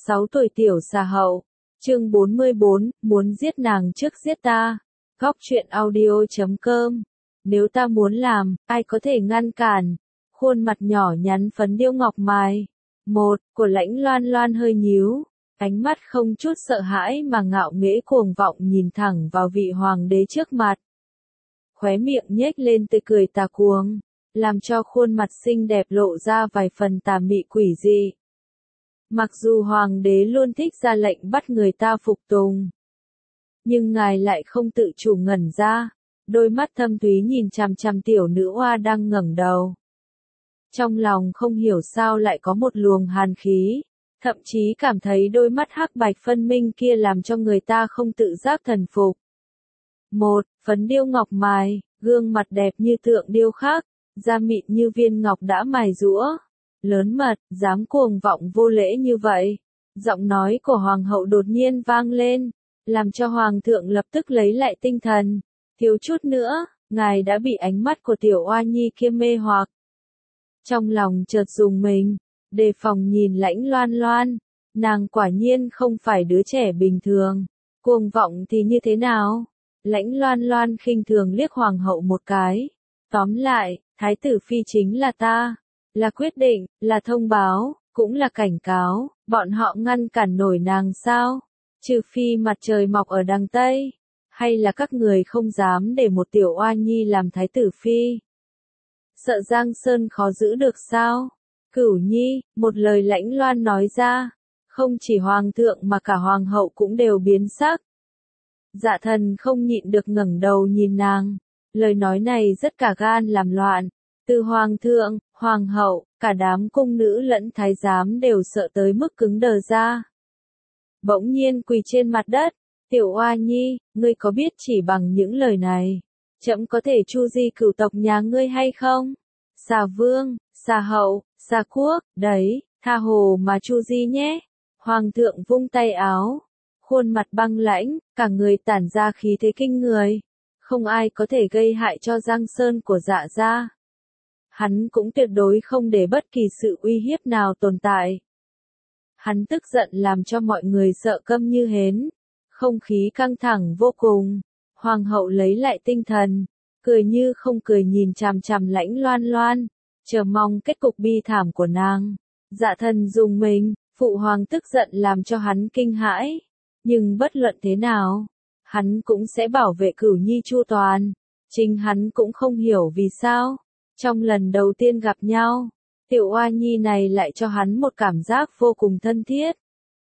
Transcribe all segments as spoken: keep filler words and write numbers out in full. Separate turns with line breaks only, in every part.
sáu tuổi tiểu xà hậu. Chương bốn mươi bốn, muốn giết nàng trước giết ta. Góc truyện audio chấm com. Nếu ta muốn làm, ai có thể ngăn cản? Khuôn mặt nhỏ nhắn phấn điêu ngọc mài. Một, của Lãnh Loan Loan hơi nhíu, ánh mắt không chút sợ hãi mà ngạo nghễ cuồng vọng nhìn thẳng vào vị hoàng đế trước mặt. Khóe miệng nhếch lên tươi cười tà cuồng, làm cho khuôn mặt xinh đẹp lộ ra vài phần tà mị quỷ dị. Mặc dù hoàng đế luôn thích ra lệnh bắt người ta phục tùng, nhưng ngài lại không tự chủ ngẩn ra, đôi mắt thâm thúy nhìn chằm chằm tiểu nữ oa đang ngẩng đầu. Trong lòng không hiểu sao lại có một luồng hàn khí, thậm chí cảm thấy đôi mắt hắc bạch phân minh kia làm cho người ta không tự giác thần phục. Một, phấn điêu ngọc mài, gương mặt đẹp như tượng điêu khắc, da mịn như viên ngọc đã mài giũa, lớn mật, dám cuồng vọng vô lễ như vậy. Giọng nói của hoàng hậu đột nhiên vang lên, làm cho hoàng thượng lập tức lấy lại tinh thần. Thiếu chút nữa, ngài đã bị ánh mắt của tiểu oa nhi kia mê hoặc. Trong lòng chợt rùng mình, đề phòng nhìn Lãnh Loan Loan, nàng quả nhiên không phải đứa trẻ bình thường. Cuồng vọng thì như thế nào? Lãnh Loan Loan khinh thường liếc hoàng hậu một cái. Tóm lại, thái tử phi chính là ta, là quyết định, là thông báo, cũng là cảnh cáo, bọn họ ngăn cản nổi nàng sao? Trừ phi mặt trời mọc ở đằng Tây, hay là các người không dám để một tiểu oa nhi làm thái tử phi? Sợ Giang Sơn khó giữ được sao? Cửu nhi, một lời Lãnh Loan nói ra, không chỉ hoàng thượng mà cả hoàng hậu cũng đều biến sắc. Dạ thần không nhịn được ngẩng đầu nhìn nàng, lời nói này rất cả gan làm loạn, từ hoàng thượng, hoàng hậu, cả đám cung nữ lẫn thái giám đều sợ tới mức cứng đờ ra. Bỗng nhiên quỳ trên mặt đất, tiểu oa nhi, ngươi có biết chỉ bằng những lời này, trẫm có thể chu di cửu tộc nhà ngươi hay không? Xà vương, xà hậu, xà quốc, đấy, tha hồ mà chu di nhé. Hoàng thượng vung tay áo, khuôn mặt băng lãnh, cả người tản ra khí thế kinh người. Không ai có thể gây hại cho Giang Sơn của Dạ gia. Hắn cũng tuyệt đối không để bất kỳ sự uy hiếp nào tồn tại. Hắn tức giận làm cho mọi người sợ câm như hến. Không khí căng thẳng vô cùng. Hoàng hậu lấy lại tinh thần, cười như không cười nhìn chằm chằm Lãnh Loan Loan, chờ mong kết cục bi thảm của nàng. Dạ thần dùng mình, phụ hoàng tức giận làm cho hắn kinh hãi. Nhưng bất luận thế nào, hắn cũng sẽ bảo vệ Cửu nhi chu toàn. Chính hắn cũng không hiểu vì sao, trong lần đầu tiên gặp nhau, tiểu oa nhi này lại cho hắn một cảm giác vô cùng thân thiết.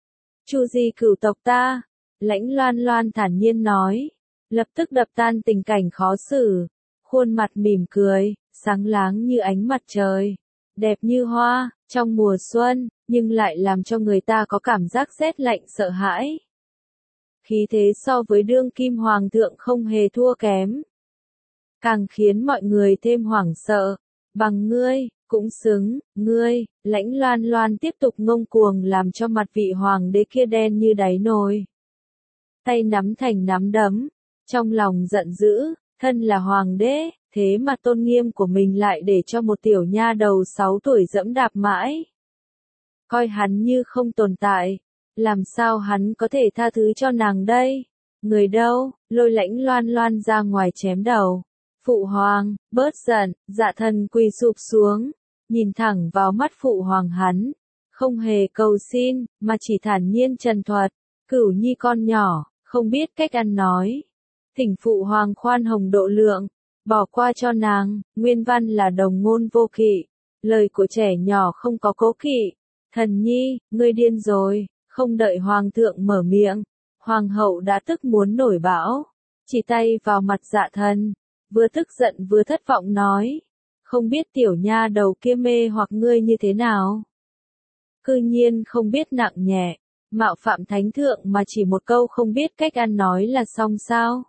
Chu di cửu tộc ta, Lãnh Loan Loan thản nhiên nói, lập tức đập tan tình cảnh khó xử, khuôn mặt mỉm cười, sáng láng như ánh mặt trời, đẹp như hoa, trong mùa xuân, nhưng lại làm cho người ta có cảm giác rét lạnh sợ hãi. Khí thế so với đương kim hoàng thượng không hề thua kém, càng khiến mọi người thêm hoảng sợ. Bằng ngươi, cũng xứng, ngươi, Lãnh Loan Loan tiếp tục ngông cuồng làm cho mặt vị hoàng đế kia đen như đáy nồi. Tay nắm thành nắm đấm, trong lòng giận dữ, thân là hoàng đế, thế mà tôn nghiêm của mình lại để cho một tiểu nha đầu sáu tuổi dẫm đạp mãi. Coi hắn như không tồn tại, làm sao hắn có thể tha thứ cho nàng đây? Người đâu, lôi Lãnh Loan Loan ra ngoài chém đầu. Phụ hoàng, bớt giận, dạ thần quỳ sụp xuống, nhìn thẳng vào mắt phụ hoàng hắn, không hề cầu xin, mà chỉ thản nhiên trần thuật, Cửu nhi con nhỏ, không biết cách ăn nói. Thỉnh phụ hoàng khoan hồng độ lượng, bỏ qua cho nàng, nguyên văn là đồng ngôn vô kỵ, lời của trẻ nhỏ không có cố kỵ. Thần nhi, ngươi điên rồi. Không đợi hoàng thượng mở miệng, hoàng hậu đã tức muốn nổi bão, chỉ tay vào mặt dạ thần, vừa tức giận vừa thất vọng nói, không biết tiểu nha đầu kia mê hoặc ngươi như thế nào. Cư nhiên không biết nặng nhẹ, mạo phạm thánh thượng mà chỉ một câu không biết cách ăn nói là xong sao.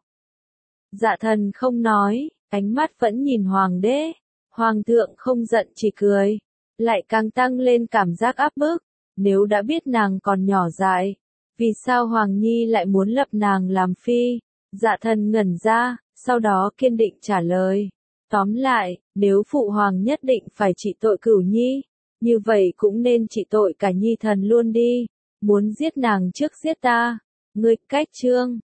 Dạ thần không nói, ánh mắt vẫn nhìn hoàng đế, hoàng thượng không giận chỉ cười, lại càng tăng lên cảm giác áp bức. Nếu đã biết nàng còn nhỏ dại, vì sao Hoàng Nhi lại muốn lập nàng làm phi? Dạ thần ngẩn ra, sau đó kiên định trả lời. Tóm lại, nếu phụ hoàng nhất định phải trị tội Cửu nhi, như vậy cũng nên trị tội cả Nhi thần luôn đi. muốn giết nàng trước giết ta. Ngươi cách chương